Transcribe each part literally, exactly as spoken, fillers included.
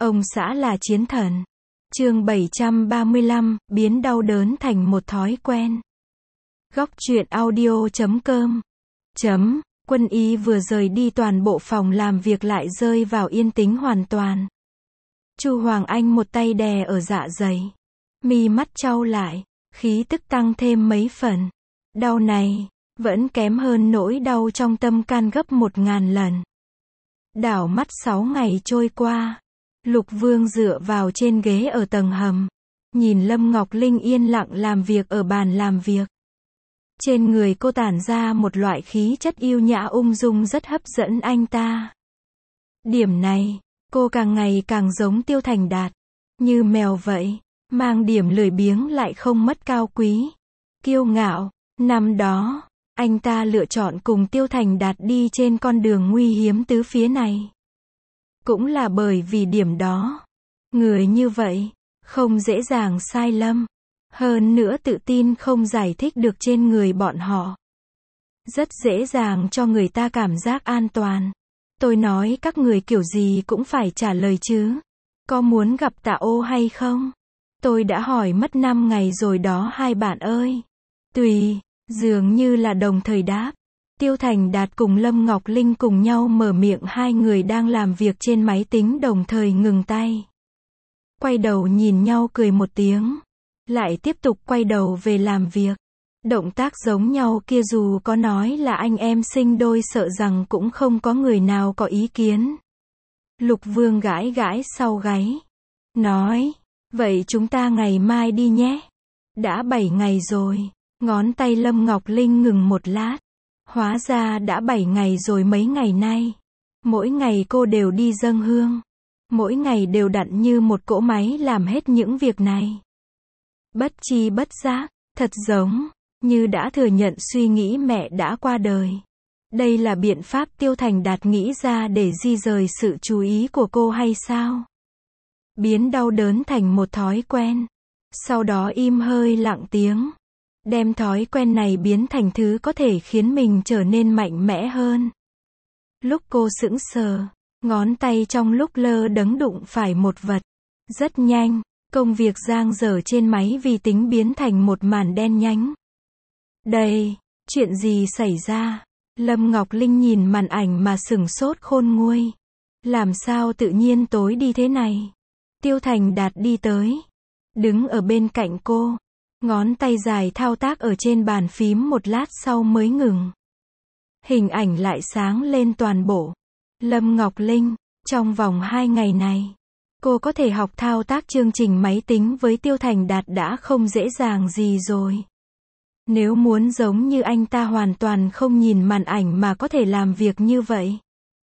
Ông xã là chiến thần. Chương bảy trăm ba mươi lăm, biến đau đớn thành một thói quen. Góc truyện audio chấm com. Chấm, Quân Y vừa rời đi, toàn bộ phòng làm việc lại rơi vào yên tĩnh hoàn toàn. Chu Hoàng Anh một tay đè ở dạ dày, mi mắt chau lại, khí tức tăng thêm mấy phần. Đau này, vẫn kém hơn nỗi đau trong tâm can gấp một ngàn lần. Đảo mắt sáu ngày trôi qua, Lục Vương dựa vào trên ghế ở tầng hầm, nhìn Lâm Ngọc Linh yên lặng làm việc ở bàn làm việc. Trên người cô tản ra một loại khí chất yêu nhã ung dung rất hấp dẫn anh ta. Điểm này, cô càng ngày càng giống Tiêu Thành Đạt, như mèo vậy, mang điểm lười biếng lại không mất cao quý, kiêu ngạo. Năm đó, anh ta lựa chọn cùng Tiêu Thành Đạt đi trên con đường nguy hiểm tứ phía này. Cũng là bởi vì điểm đó. Người như vậy, không dễ dàng sai lầm. Hơn nữa tự tin không giải thích được trên người bọn họ. Rất dễ dàng cho người ta cảm giác an toàn. Tôi nói các người kiểu gì cũng phải trả lời chứ. Có muốn gặp Tạ Ô hay không? Tôi đã hỏi mất năm ngày rồi đó hai bạn ơi. Tùy, dường như là đồng thời đáp. Tiêu Thành Đạt cùng Lâm Ngọc Linh cùng nhau mở miệng, hai người đang làm việc trên máy tính đồng thời ngừng tay. Quay đầu nhìn nhau cười một tiếng. Lại tiếp tục quay đầu về làm việc. Động tác giống nhau kia dù có nói là anh em sinh đôi sợ rằng cũng không có người nào có ý kiến. Lục Vương gãi gãi sau gáy. Nói, vậy chúng ta ngày mai đi nhé. Đã bảy ngày rồi. Ngón tay Lâm Ngọc Linh ngừng một lát. Hóa ra đã bảy ngày rồi. Mấy ngày nay, mỗi ngày cô đều đi dâng hương. Mỗi ngày đều đặn như một cỗ máy làm hết những việc này. Bất chi bất giác, thật giống như đã thừa nhận suy nghĩ mẹ đã qua đời. Đây là biện pháp Tiêu Thành Đạt nghĩ ra để di rời sự chú ý của cô hay sao? Biến đau đớn thành một thói quen. Sau đó im hơi lặng tiếng. Đem thói quen này biến thành thứ có thể khiến mình trở nên mạnh mẽ hơn. Lúc cô sững sờ, ngón tay trong lúc lơ đấng đụng phải một vật. Rất nhanh, công việc giang dở trên máy vi tính biến thành một màn đen nhánh. Đây, chuyện gì xảy ra? Lâm Ngọc Linh nhìn màn ảnh mà sửng sốt khôn nguôi. Làm sao tự nhiên tối đi thế này? Tiêu Thành Đạt đi tới, đứng ở bên cạnh cô. Ngón tay dài thao tác ở trên bàn phím một lát sau mới ngừng. Hình ảnh lại sáng lên toàn bộ. Lâm Ngọc Linh, trong vòng hai ngày này, cô có thể học thao tác chương trình máy tính với Tiêu Thành Đạt đã không dễ dàng gì rồi. Nếu muốn giống như anh ta hoàn toàn không nhìn màn ảnh mà có thể làm việc như vậy,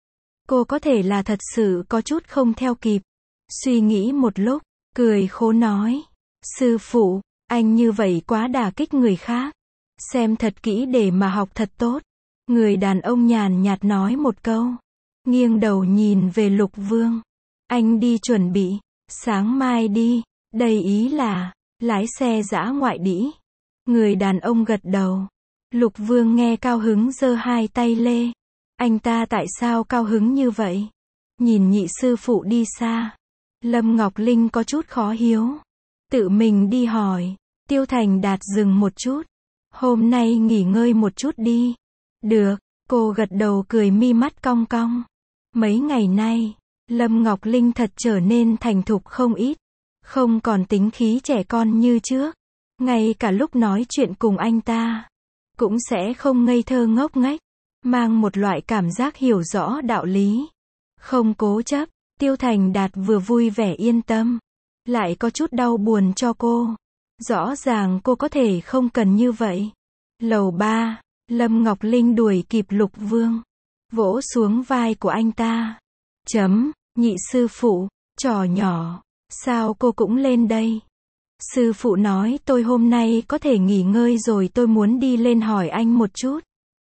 cô có thể là thật sự có chút không theo kịp. Suy nghĩ một lúc, cười khổ nói. Sư phụ, anh như vậy quá đả kích người khác. Xem thật kỹ để mà học thật tốt. Người đàn ông nhàn nhạt nói một câu. Nghiêng đầu nhìn về Lục Vương. Anh đi chuẩn bị. Sáng mai đi. Đây ý là, lái xe dã ngoại đĩ. Người đàn ông gật đầu. Lục Vương nghe cao hứng giơ hai tay lê. Anh ta tại sao cao hứng như vậy? Nhìn nhị sư phụ đi xa. Lâm Ngọc Linh có chút khó hiếu. Tự mình đi hỏi. Tiêu Thành Đạt dừng một chút. Hôm nay nghỉ ngơi một chút đi. Được, cô gật đầu cười mi mắt cong cong. Mấy ngày nay, Lâm Ngọc Linh thật trở nên thành thục không ít. Không còn tính khí trẻ con như trước. Ngay cả lúc nói chuyện cùng anh ta, cũng sẽ không ngây thơ ngốc nghếch. Mang một loại cảm giác hiểu rõ đạo lý. Không cố chấp. Tiêu Thành Đạt vừa vui vẻ yên tâm, lại có chút đau buồn cho cô. Rõ ràng cô có thể không cần như vậy. Lầu ba, Lâm Ngọc Linh đuổi kịp Lục Vương, vỗ xuống vai của anh ta. Chấm, nhị sư phụ, trò nhỏ, sao cô cũng lên đây? Sư phụ nói tôi hôm nay có thể nghỉ ngơi rồi, tôi muốn đi lên hỏi anh một chút.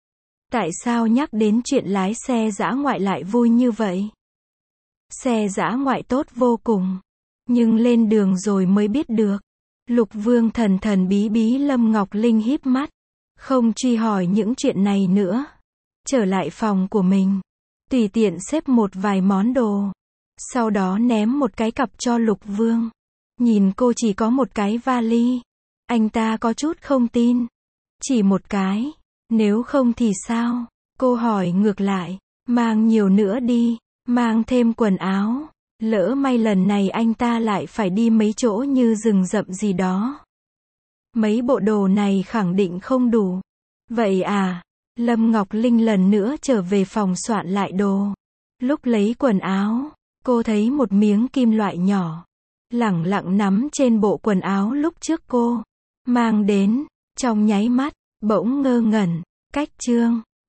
Tại sao nhắc đến chuyện lái xe dã ngoại lại vui như vậy? Xe dã ngoại tốt vô cùng, nhưng lên đường rồi mới biết được. Lục Vương thần thần bí bí. Lâm Ngọc Linh híp mắt, không truy hỏi những chuyện này nữa. Trở lại phòng của mình, tùy tiện xếp một vài món đồ. Sau đó ném một cái cặp cho Lục Vương. Nhìn cô chỉ có một cái vali. Anh ta có chút không tin. Chỉ một cái. Nếu không thì sao? Cô hỏi ngược lại. Mang nhiều nữa đi. Mang thêm quần áo. Lỡ may lần này anh ta lại phải đi mấy chỗ như rừng rậm gì đó. Mấy bộ đồ này khẳng định không đủ. Vậy à? Lâm Ngọc Linh lần nữa trở về phòng soạn lại đồ. Lúc lấy quần áo, cô thấy một miếng kim loại nhỏ. Lẳng lặng nắm trên bộ quần áo lúc trước cô mang đến. Trong nháy mắt, bỗng ngơ ngẩn. Cách chương